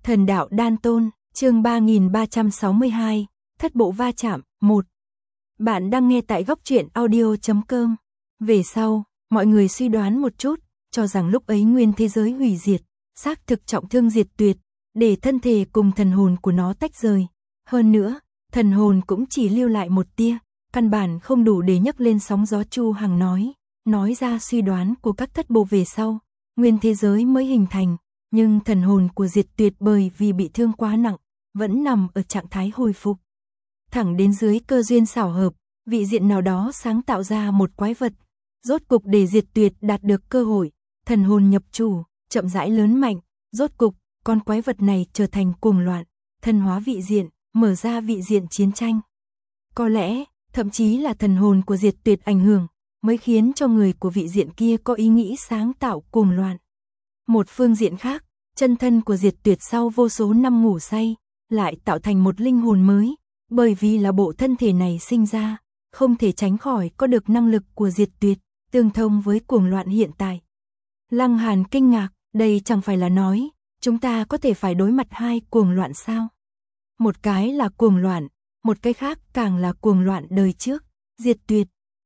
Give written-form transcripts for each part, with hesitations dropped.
Thần đạo đan tôn, chương 3362, thất bộ va chạm, 1. Bạn đang nghe tại góc truyện audio.com. Về sau, mọi người suy đoán một chút, cho rằng lúc ấy nguyên thế giới hủy diệt, xác thực trọng thương diệt tuyệt, để thân thể cùng thần hồn của nó tách rời. Hơn nữa, thần hồn cũng chỉ lưu lại một tia, căn bản không đủ để nhấc lên sóng gió. Chu Hằng nói ra suy đoán của các thất bộ về sau, nguyên thế giới mới hình thành. Nhưng thần hồn của diệt tuyệt bởi vì bị thương quá nặng, vẫn nằm ở trạng thái hồi phục. Thẳng đến dưới cơ duyên xảo hợp, vị diện nào đó sáng tạo ra một quái vật. Rốt cục để diệt tuyệt đạt được cơ hội, thần hồn nhập chủ, chậm rãi lớn mạnh. Rốt cục, con quái vật này trở thành cuồng loạn, thần hóa vị diện, mở ra vị diện chiến tranh. Có lẽ, thậm chí là thần hồn của diệt tuyệt ảnh hưởng, mới khiến cho người của vị diện kia có ý nghĩ sáng tạo cuồng loạn. Một phương diện khác, chân thân của diệt tuyệt sau vô số năm ngủ say, lại tạo thành một linh hồn mới, bởi vì là bộ thân thể này sinh ra, không thể tránh khỏi có được năng lực của diệt tuyệt, tương thông với cuồng loạn hiện tại. Lăng Hàn kinh ngạc, đây chẳng phải là nói, chúng ta có thể phải đối mặt hai cuồng loạn sao? Một cái là cuồng loạn, một cái khác càng là cuồng loạn đời trước, diệt tuyệt.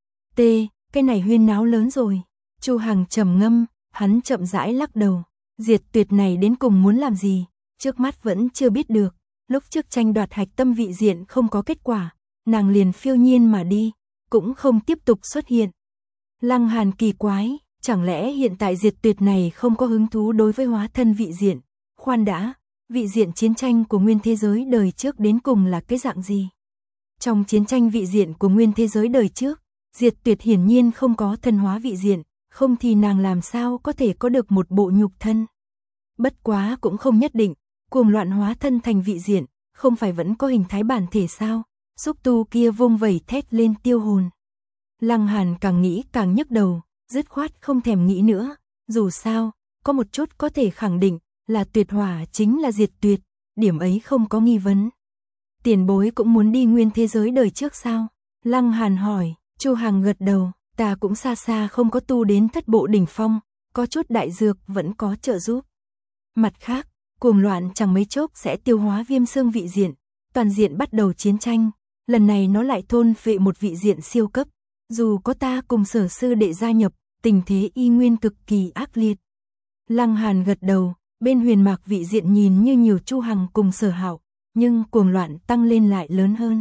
Cái này huyên náo lớn rồi. Chu Hằng trầm ngâm, hắn chậm rãi lắc đầu. Diệt tuyệt này đến cùng muốn làm gì? Trước mắt vẫn chưa biết được. Lúc trước tranh đoạt hạch tâm vị diện không có kết quả, nàng liền phiêu nhiên mà đi, cũng không tiếp tục xuất hiện. Lăng Hàn kỳ quái, chẳng lẽ hiện tại diệt tuyệt này không có hứng thú đối với hóa thân vị diện? Khoan đã, vị diện chiến tranh của nguyên thế giới đời trước đến cùng là cái dạng gì? Trong chiến tranh vị diện của nguyên thế giới đời trước, diệt tuyệt hiển nhiên không có thân hóa vị diện, không thì nàng làm sao có thể có được một bộ nhục thân. Bất quá cũng không nhất định, cuồng loạn hóa thân thành vị diện, không phải vẫn có hình thái bản thể sao? Xúc tu kia vung vẩy thét lên tiêu hồn. Lăng Hàn càng nghĩ càng nhức đầu, dứt khoát không thèm nghĩ nữa. Dù sao, có một chút có thể khẳng định là tuyệt hỏa chính là diệt tuyệt, điểm ấy không có nghi vấn. Tiền bối cũng muốn đi nguyên thế giới đời trước sao? Lăng Hàn hỏi. Chu Hằng gật đầu, ta cũng xa xa không có tu đến thất bộ đỉnh phong, có chút đại dược vẫn có trợ giúp. Mặt khác, cuồng loạn chẳng mấy chốc sẽ tiêu hóa viêm xương vị diện, toàn diện bắt đầu chiến tranh, lần này nó lại thôn phệ một vị diện siêu cấp, dù có ta cùng Sở sư đệ gia nhập, tình thế y nguyên cực kỳ ác liệt. Lăng Hàn gật đầu, bên huyền mạc vị diện nhìn như nhiều Chu Hằng cùng Sở Hạo, nhưng cuồng loạn tăng lên lại lớn hơn.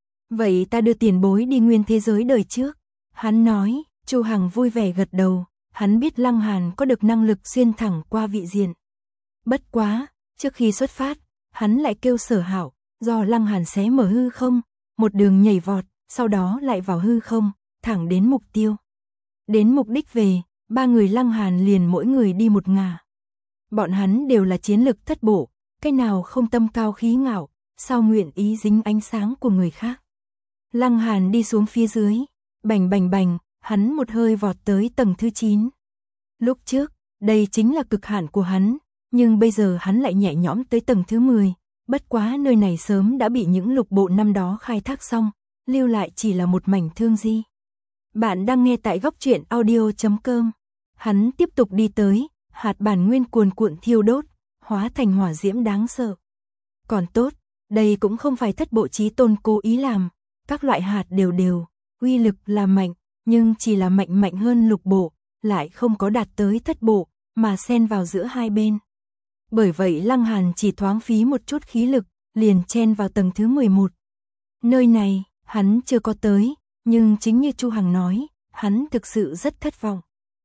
Vậy ta đưa tiền bối đi nguyên thế giới đời trước. Hắn nói. Chu Hằng vui vẻ gật đầu, hắn biết Lăng Hàn có được năng lực xuyên thẳng qua vị diện. Bất quá, trước khi xuất phát, hắn lại kêu Sở Hạo, do Lăng Hàn xé mở hư không, một đường nhảy vọt, sau đó lại vào hư không, thẳng đến mục tiêu. Đến mục đích về, ba người Lăng Hàn liền mỗi người đi một ngả. Bọn hắn đều là chiến lực thất bộ, cái nào không tâm cao khí ngạo, sao nguyện ý dính ánh sáng của người khác. Lăng Hàn đi xuống phía dưới, bành bành bành, hắn một hơi vọt tới tầng thứ 9. Lúc trước, đây chính là cực hạn của hắn, nhưng bây giờ hắn lại nhẹ nhõm tới tầng thứ 10, bất quá nơi này sớm đã bị những lục bộ năm đó khai thác xong, lưu lại chỉ là một mảnh thương di. Bạn đang nghe tại góc truyện audio.com. Hắn tiếp tục đi tới, hạt bản nguyên cuồn cuộn thiêu đốt, hóa thành hỏa diễm đáng sợ. Còn tốt, đây cũng không phải thất bộ chí tôn cố ý làm. Các loại hạt đều, uy lực là mạnh, nhưng chỉ là mạnh hơn lục bộ, lại không có đạt tới thất bộ, mà xen vào giữa hai bên. Bởi vậy Lăng Hàn chỉ thoáng phí một chút khí lực, liền chen vào tầng thứ 11. Nơi này, hắn chưa có tới, nhưng chính như Chu Hằng nói, hắn thực sự rất thất vọng.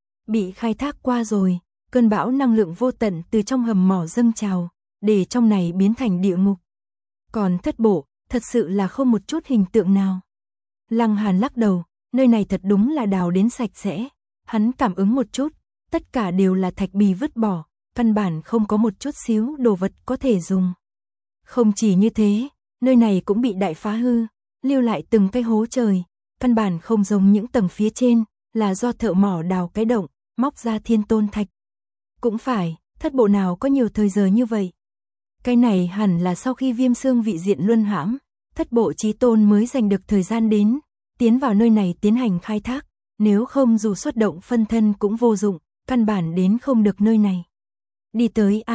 Bị khai thác qua rồi, cơn bão năng lượng vô tận từ trong hầm mỏ dâng trào, để trong này biến thành địa ngục. Còn thất bộ, thật sự là không một chút hình tượng nào. Lăng Hàn lắc đầu, nơi này thật đúng là đào đến sạch sẽ. Hắn cảm ứng một chút, tất cả đều là thạch bì vứt bỏ, căn bản không có một chút xíu đồ vật có thể dùng. Không chỉ như thế, nơi này cũng bị đại phá hư, lưu lại từng cái hố trời, căn bản không giống những tầng phía trên, là do thợ mỏ đào cái động, móc ra thiên tôn thạch. Cũng phải, thất bộ nào có nhiều thời giờ như vậy. Cái này hẳn là sau khi viêm xương vị diện luân hãm, thất bộ chí tôn mới giành được thời gian đến, tiến vào nơi này tiến hành khai thác, nếu không dù xuất động phân thân cũng vô dụng, căn bản đến không được nơi này. Đi tới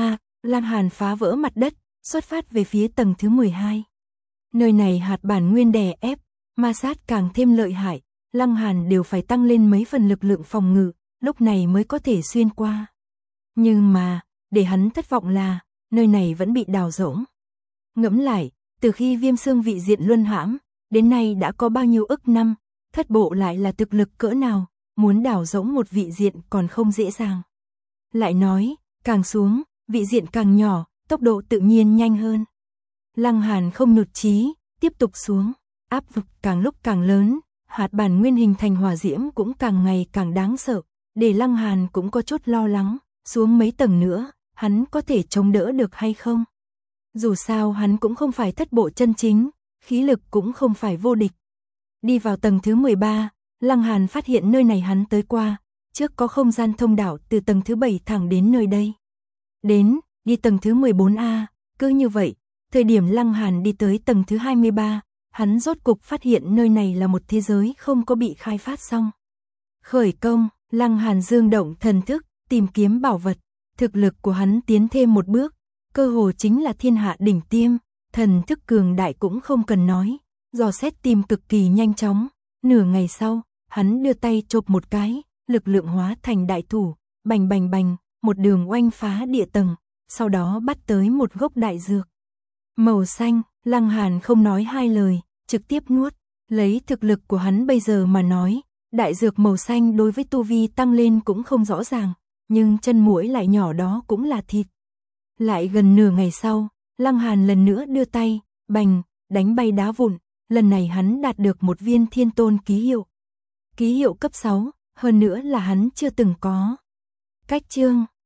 Lăng Hàn phá vỡ mặt đất, xuất phát về phía tầng thứ 12. Nơi này hạt bản nguyên đè ép, ma sát càng thêm lợi hại, Lăng Hàn đều phải tăng lên mấy phần lực lượng phòng ngự, lúc này mới có thể xuyên qua. Nhưng mà, để hắn thất vọng là, nơi này vẫn bị đào rỗng. Ngẫm lại, từ khi Viêm Xương vị diện luân hãm, đến nay đã có bao nhiêu ức năm, thất bộ lại là thực lực cỡ nào, muốn đào rỗng một vị diện còn không dễ dàng. Lại nói, càng xuống, vị diện càng nhỏ, tốc độ tự nhiên nhanh hơn. Lăng Hàn không nhụt chí, tiếp tục xuống, áp lực càng lúc càng lớn, hạt bản nguyên hình thành hỏa diễm cũng càng ngày càng đáng sợ, để Lăng Hàn cũng có chút lo lắng, xuống mấy tầng nữa, hắn có thể chống đỡ được hay không? Dù sao hắn cũng không phải thất bộ chân chính, khí lực cũng không phải vô địch. Đi vào tầng thứ 13, Lăng Hàn phát hiện nơi này hắn tới qua, trước có không gian thông đạo từ tầng thứ 7 thẳng đến nơi đây. Đi tầng thứ 14A, cứ như vậy, thời điểm Lăng Hàn đi tới tầng thứ 23, hắn rốt cục phát hiện nơi này là một thế giới không có bị khai phát xong. Khởi công, Lăng Hàn dương động thần thức, tìm kiếm bảo vật, thực lực của hắn tiến thêm một bước, cơ hồ chính là thiên hạ đỉnh tiêm, thần thức cường đại cũng không cần nói, dò xét tìm cực kỳ nhanh chóng, nửa ngày sau, hắn đưa tay chộp một cái, lực lượng hóa thành đại thủ, bành bành bành, một đường oanh phá địa tầng, sau đó bắt tới một gốc đại dược. Màu xanh, Lăng Hàn không nói hai lời, trực tiếp nuốt, lấy thực lực của hắn bây giờ mà nói, đại dược màu xanh đối với tu vi tăng lên cũng không rõ ràng, nhưng chân muỗi lại nhỏ đó cũng là thịt. Lại gần nửa ngày sau, Lăng Hàn lần nữa đưa tay, bành, đánh bay đá vụn, lần này hắn đạt được một viên thiên tôn ký hiệu. Ký hiệu cấp 6, hơn nữa là hắn chưa từng có. Cách chương